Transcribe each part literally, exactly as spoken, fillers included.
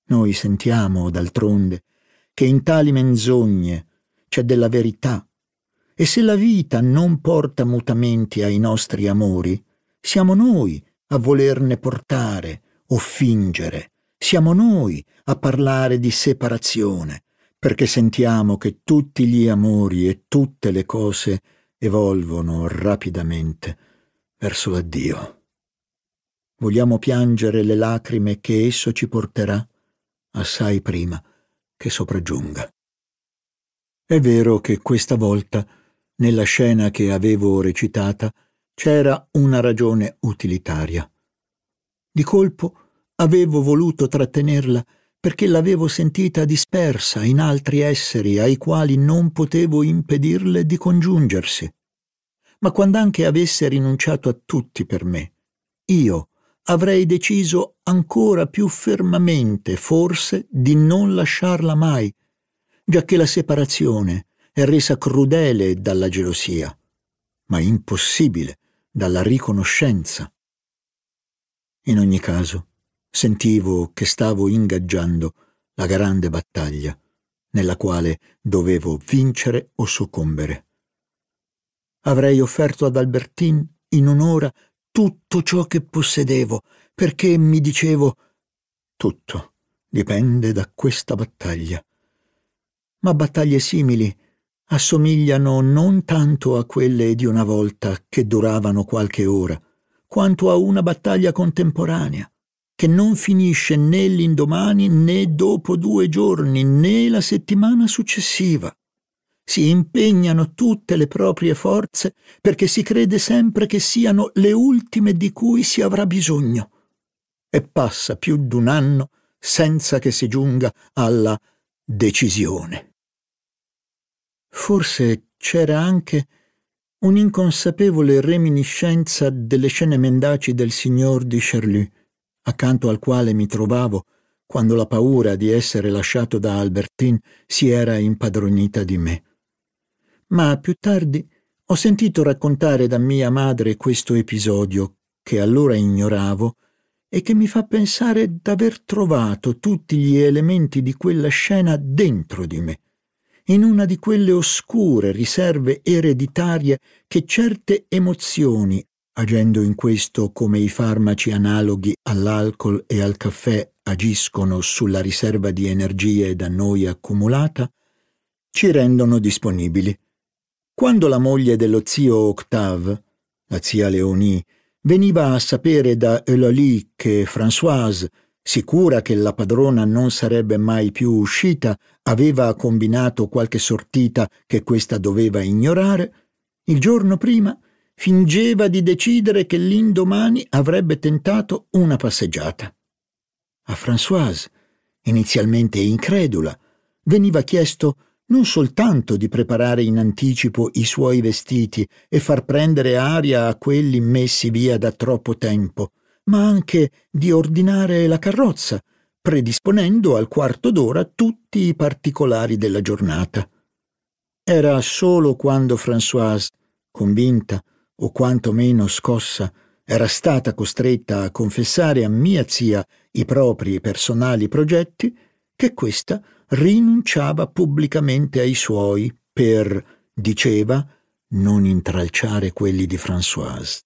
Noi sentiamo, d'altronde, che in tali menzogne c'è della verità, e se la vita non porta mutamenti ai nostri amori, siamo noi a volerne portare o fingere, siamo noi a parlare di separazione, perché sentiamo che tutti gli amori e tutte le cose evolvono rapidamente verso l'addio. Vogliamo piangere le lacrime che esso ci porterà assai prima che sopraggiunga. È vero che questa volta, nella scena che avevo recitata, c'era una ragione utilitaria. Di colpo avevo voluto trattenerla perché l'avevo sentita dispersa in altri esseri ai quali non potevo impedirle di congiungersi. Ma quand'anche avesse rinunciato a tutti per me, io avrei deciso ancora più fermamente, forse, di non lasciarla mai, giacché la separazione è resa crudele dalla gelosia, ma impossibile dalla riconoscenza. In ogni caso, sentivo che stavo ingaggiando la grande battaglia, nella quale dovevo vincere o soccombere. Avrei offerto ad Albertine in un'ora tutto ciò che possedevo, perché mi dicevo: tutto dipende da questa battaglia. Ma battaglie simili assomigliano non tanto a quelle di una volta che duravano qualche ora, quanto a una battaglia contemporanea, che non finisce né l'indomani né dopo due giorni né la settimana successiva. Si impegnano tutte le proprie forze perché si crede sempre che siano le ultime di cui si avrà bisogno. E passa più d'un anno senza che si giunga alla decisione. Forse c'era anche un'inconsapevole reminiscenza delle scene mendaci del signor di Charlus, accanto al quale mi trovavo quando la paura di essere lasciato da Albertine si era impadronita di me. Ma più tardi ho sentito raccontare da mia madre questo episodio, che allora ignoravo, e che mi fa pensare d'aver trovato tutti gli elementi di quella scena dentro di me, in una di quelle oscure riserve ereditarie che certe emozioni, agendo in questo come i farmaci analoghi all'alcol e al caffè agiscono sulla riserva di energie da noi accumulata, ci rendono disponibili. Quando la moglie dello zio Octave, la zia Léonie, veniva a sapere da Eulalie che Françoise, sicura che la padrona non sarebbe mai più uscita, aveva combinato qualche sortita che questa doveva ignorare, il giorno prima fingeva di decidere che l'indomani avrebbe tentato una passeggiata. A Françoise, inizialmente incredula, veniva chiesto non soltanto di preparare in anticipo i suoi vestiti e far prendere aria a quelli messi via da troppo tempo, ma anche di ordinare la carrozza, predisponendo al quarto d'ora tutti i particolari della giornata. Era solo quando Françoise, convinta o quantomeno scossa, era stata costretta a confessare a mia zia i propri personali progetti, che questa rinunciava pubblicamente ai suoi per, diceva, non intralciare quelli di Françoise.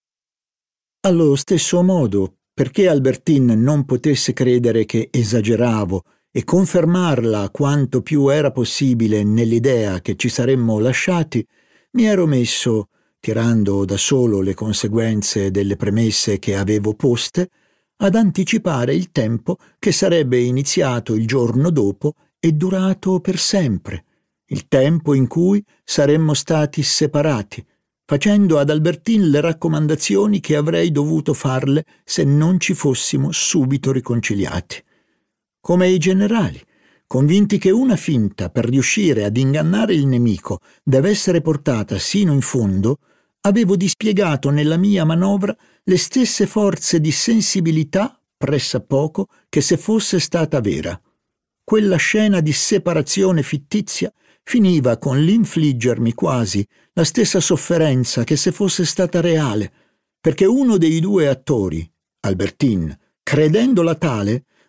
Allo stesso modo, perché Albertine non potesse credere che esageravo e confermarla quanto più era possibile nell'idea che ci saremmo lasciati, mi ero messo, tirando da solo le conseguenze delle premesse che avevo poste, ad anticipare il tempo che sarebbe iniziato il giorno dopo e durato per sempre, il tempo in cui saremmo stati separati, facendo ad Albertine le raccomandazioni che avrei dovuto farle se non ci fossimo subito riconciliati. Come i generali, convinti che una finta per riuscire ad ingannare il nemico deve essere portata sino in fondo, avevo dispiegato nella mia manovra le stesse forze di sensibilità pressappoco che se fosse stata vera. Quella scena di separazione fittizia finiva con l'infliggermi quasi la stessa sofferenza che se fosse stata reale, perché uno dei due attori, Albertine, credendola tale,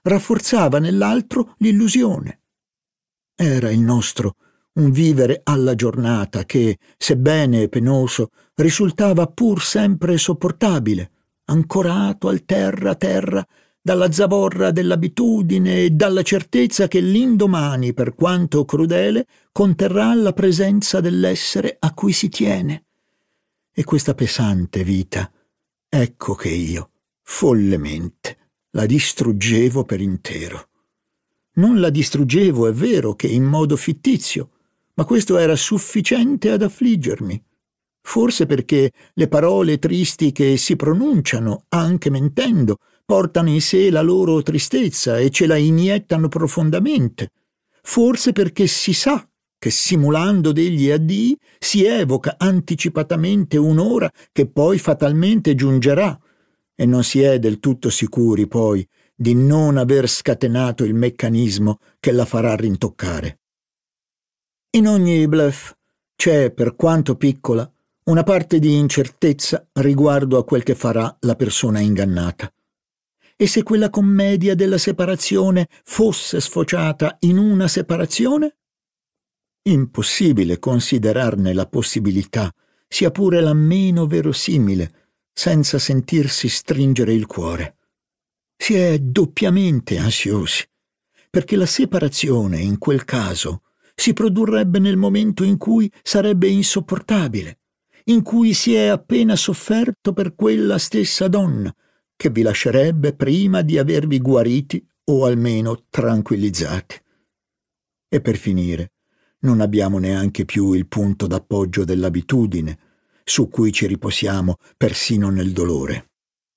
rafforzava nell'altro l'illusione. Era il nostro un vivere alla giornata che, sebbene penoso, risultava pur sempre sopportabile, ancorato al terra terra dalla zavorra dell'abitudine e dalla certezza che l'indomani, per quanto crudele, conterrà la presenza dell'essere a cui si tiene. E questa pesante vita, ecco che io, follemente, la distruggevo per intero. Non la distruggevo, è vero, che in modo fittizio, ma questo era sufficiente ad affliggermi. Forse perché le parole tristi che si pronunciano, anche mentendo, portano in sé la loro tristezza e ce la iniettano profondamente. Forse perché si sa che simulando degli addii si evoca anticipatamente un'ora che poi fatalmente giungerà e non si è del tutto sicuri poi di non aver scatenato il meccanismo che la farà rintoccare. In ogni bluff c'è, per quanto piccola, una parte di incertezza riguardo a quel che farà la persona ingannata. E se quella commedia della separazione fosse sfociata in una separazione? Impossibile considerarne la possibilità, sia pure la meno verosimile, senza sentirsi stringere il cuore. Si è doppiamente ansiosi, perché la separazione, in quel caso, si produrrebbe nel momento in cui sarebbe insopportabile, in cui si è appena sofferto per quella stessa donna, che vi lascerebbe prima di avervi guariti o almeno tranquillizzati. E per finire, non abbiamo neanche più il punto d'appoggio dell'abitudine, su cui ci riposiamo persino nel dolore.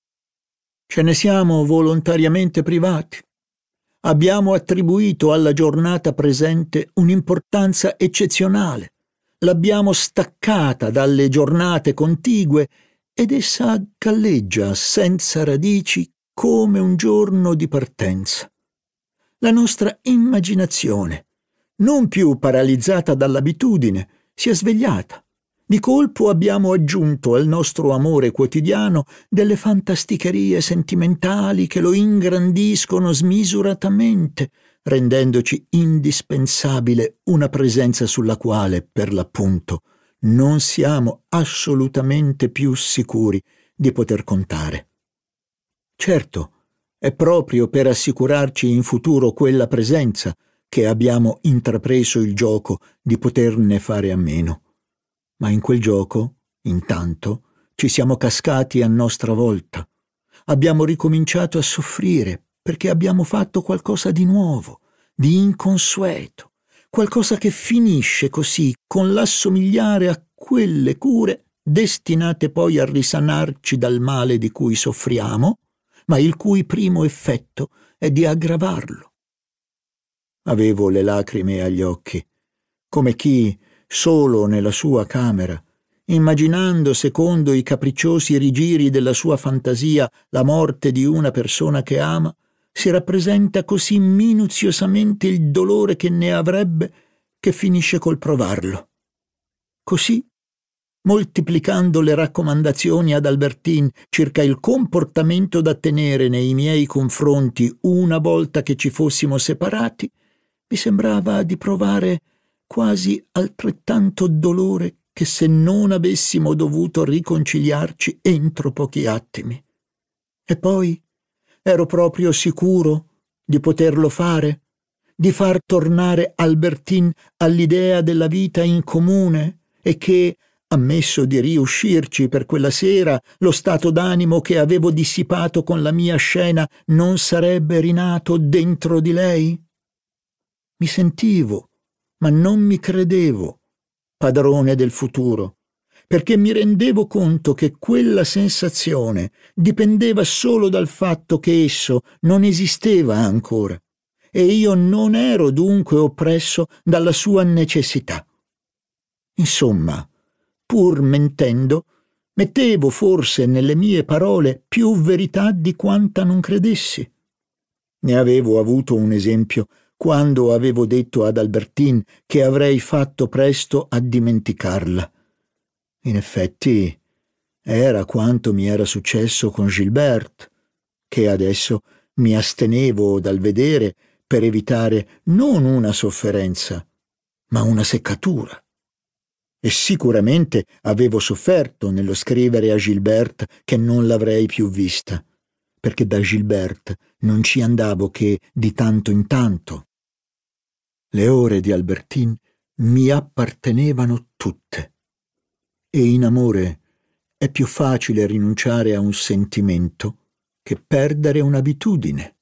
Ce ne siamo volontariamente privati. Abbiamo attribuito alla giornata presente un'importanza eccezionale, l'abbiamo staccata dalle giornate contigue ed essa galleggia senza radici come un giorno di partenza. La nostra immaginazione, non più paralizzata dall'abitudine, si è svegliata. Di colpo abbiamo aggiunto al nostro amore quotidiano delle fantasticherie sentimentali che lo ingrandiscono smisuratamente, rendendoci indispensabile una presenza sulla quale, per l'appunto, non siamo assolutamente più sicuri di poter contare. Certo, è proprio per assicurarci in futuro quella presenza che abbiamo intrapreso il gioco di poterne fare a meno. Ma in quel gioco, intanto, ci siamo cascati a nostra volta. Abbiamo ricominciato a soffrire perché abbiamo fatto qualcosa di nuovo, di inconsueto, qualcosa che finisce così con l'assomigliare a quelle cure destinate poi a risanarci dal male di cui soffriamo, ma il cui primo effetto è di aggravarlo. Avevo le lacrime agli occhi, come chi, solo nella sua camera, immaginando secondo i capricciosi rigiri della sua fantasia la morte di una persona che ama, si rappresenta così minuziosamente il dolore che ne avrebbe che finisce col provarlo. Così, moltiplicando le raccomandazioni ad Albertine circa il comportamento da tenere nei miei confronti una volta che ci fossimo separati, mi sembrava di provare quasi altrettanto dolore che se non avessimo dovuto riconciliarci entro pochi attimi. E poi ero proprio sicuro di poterlo fare, di far tornare Albertine all'idea della vita in comune e che, ammesso di riuscirci per quella sera, lo stato d'animo che avevo dissipato con la mia scena non sarebbe rinato dentro di lei? Mi sentivo, ma non mi credevo padrone del futuro, perché mi rendevo conto che quella sensazione dipendeva solo dal fatto che esso non esisteva ancora, e io non ero dunque oppresso dalla sua necessità. Insomma, pur mentendo, mettevo forse nelle mie parole più verità di quanta non credessi. Ne avevo avuto un esempio quando avevo detto ad Albertine che avrei fatto presto a dimenticarla. In effetti, era quanto mi era successo con Gilberte, che adesso mi astenevo dal vedere per evitare non una sofferenza, ma una seccatura. E sicuramente avevo sofferto nello scrivere a Gilberte che non l'avrei più vista, perché da Gilberte non ci andavo che di tanto in tanto. Le ore di Albertine mi appartenevano tutte, e in amore è più facile rinunciare a un sentimento che perdere un'abitudine.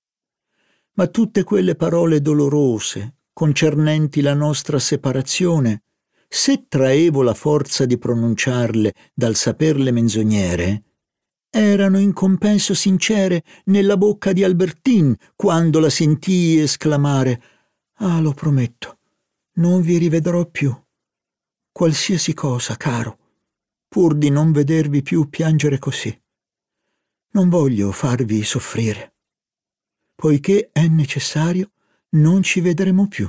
Ma tutte quelle parole dolorose concernenti la nostra separazione, se traevo la forza di pronunciarle dal saperle menzognere, erano in compenso sincere nella bocca di Albertine quando la sentii esclamare: «Ah, lo prometto, non vi rivedrò più. Qualsiasi cosa, caro, pur di non vedervi più piangere così. Non voglio farvi soffrire. Poiché è necessario, non ci vedremo più».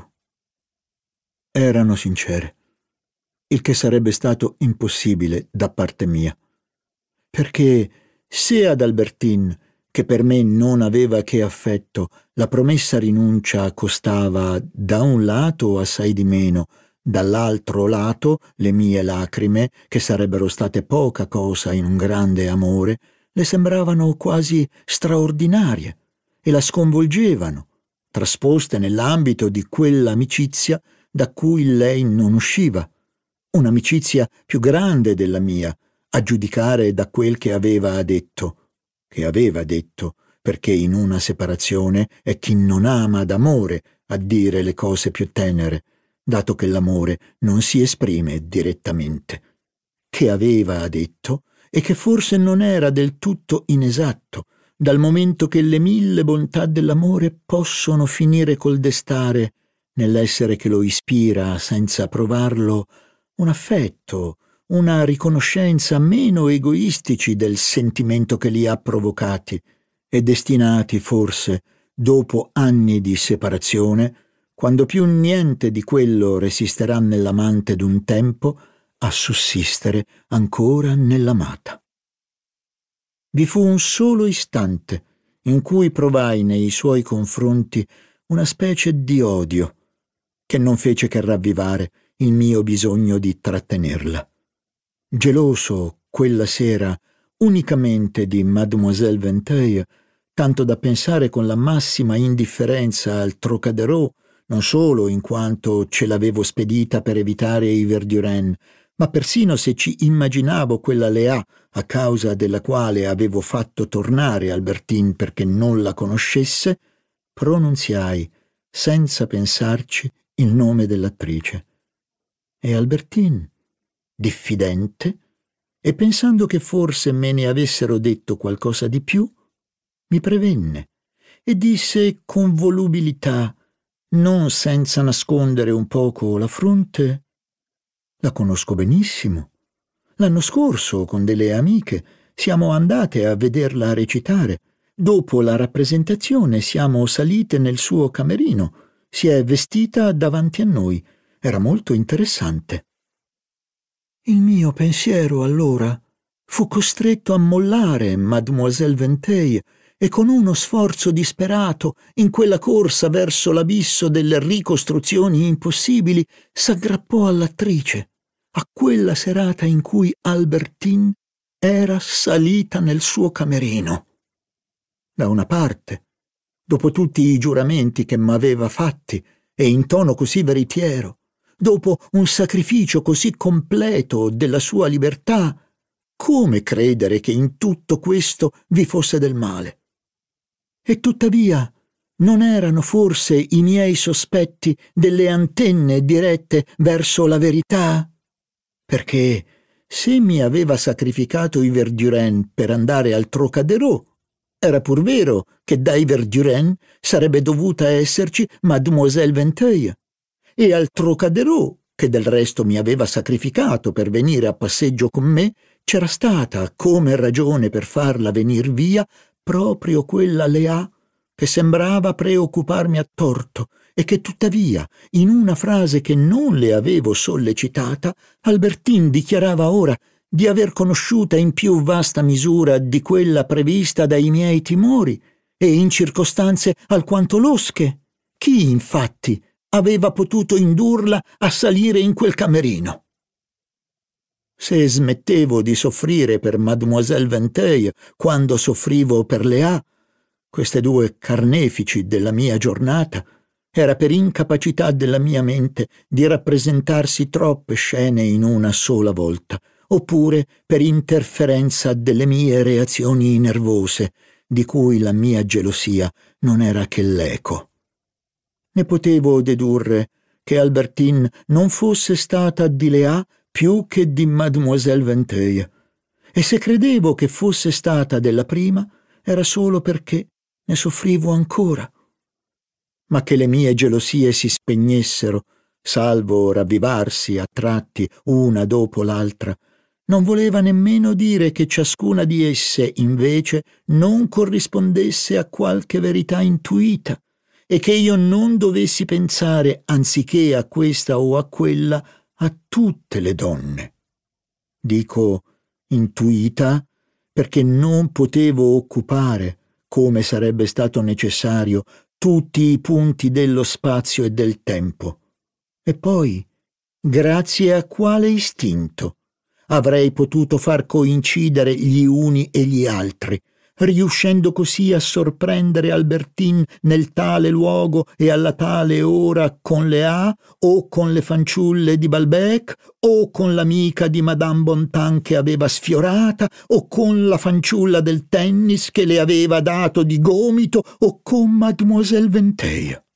Erano sincere, il che sarebbe stato impossibile da parte mia, perché se ad Albertine, che per me non aveva che affetto, la promessa rinuncia costava da un lato assai di meno, dall'altro lato le mie lacrime, che sarebbero state poca cosa in un grande amore, le sembravano quasi straordinarie e la sconvolgevano, trasposte nell'ambito di quell'amicizia da cui lei non usciva, un'amicizia più grande della mia, a giudicare da quel che aveva detto, che aveva detto, perché in una separazione è chi non ama d'amore a dire le cose più tenere, dato che l'amore non si esprime direttamente, che aveva detto e che forse non era del tutto inesatto, dal momento che le mille bontà dell'amore possono finire col destare, nell'essere che lo ispira senza provarlo, un affetto, una riconoscenza meno egoistici del sentimento che li ha provocati e destinati forse, dopo anni di separazione, quando più niente di quello resisterà nell'amante d'un tempo, a sussistere ancora nell'amata. Vi fu un solo istante in cui provai nei suoi confronti una specie di odio che non fece che ravvivare il mio bisogno di trattenerla. Geloso quella sera unicamente di Mademoiselle Vinteuil, tanto da pensare con la massima indifferenza al Trocadero, non solo in quanto ce l'avevo spedita per evitare i Verdurins, ma persino se ci immaginavo quella Léa a causa della quale avevo fatto tornare Albertine perché non la conoscesse, pronunziai senza pensarci il nome dell'attrice. E Albertine, diffidente, e pensando che forse me ne avessero detto qualcosa di più, mi prevenne e disse con volubilità, non senza nascondere un poco la fronte: «La conosco benissimo. L'anno scorso, con delle amiche, siamo andate a vederla recitare. Dopo la rappresentazione siamo salite nel suo camerino. Si è vestita davanti a noi. Era molto interessante». Il mio pensiero allora fu costretto a mollare Mademoiselle Vinteuil e con uno sforzo disperato in quella corsa verso l'abisso delle ricostruzioni impossibili s'aggrappò all'attrice, a quella serata in cui Albertine era salita nel suo camerino. Da una parte, dopo tutti i giuramenti che m'aveva fatti e in tono così veritiero, dopo un sacrificio così completo della sua libertà, come credere che in tutto questo vi fosse del male? E tuttavia non erano forse i miei sospetti delle antenne dirette verso la verità? Perché se mi aveva sacrificato i Verdurins per andare al Trocadero, era pur vero che dai Verdurins sarebbe dovuta esserci Mademoiselle Vinteuil, e al Trocadero, che del resto mi aveva sacrificato per venire a passeggio con me, c'era stata, come ragione per farla venir via, proprio quella Léa che sembrava preoccuparmi a torto e che tuttavia, in una frase che non le avevo sollecitata, Albertine dichiarava ora di aver conosciuta in più vasta misura di quella prevista dai miei timori e in circostanze alquanto losche, chi, infatti, aveva potuto indurla a salire in quel camerino? Se smettevo di soffrire per Mademoiselle Vinteuil quando soffrivo per Léa, queste due carnefici della mia giornata, era per incapacità della mia mente di rappresentarsi troppe scene in una sola volta, oppure per interferenza delle mie reazioni nervose, di cui la mia gelosia non era che l'eco. Ne potevo dedurre che Albertine non fosse stata di Léa più che di Mademoiselle Vinteuil, e se credevo che fosse stata della prima era solo perché ne soffrivo ancora. Ma che le mie gelosie si spegnessero, salvo ravvivarsi a tratti una dopo l'altra, non voleva nemmeno dire che ciascuna di esse, invece, non corrispondesse a qualche verità intuita, e che io non dovessi pensare, anziché a questa o a quella, a tutte le donne. Dico intuita perché non potevo occupare, come sarebbe stato necessario, tutti i punti dello spazio e del tempo. E poi, grazie a quale istinto avrei potuto far coincidere gli uni e gli altri, riuscendo così a sorprendere Albertine nel tale luogo e alla tale ora con Léa, o con le fanciulle di Balbec, o con l'amica di Madame Bontemps che aveva sfiorata, o con la fanciulla del tennis che le aveva dato di gomito, o con Mademoiselle Vinteuil.